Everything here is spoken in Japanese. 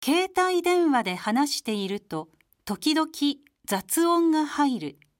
携帯電話で話していると時々雑音が入る。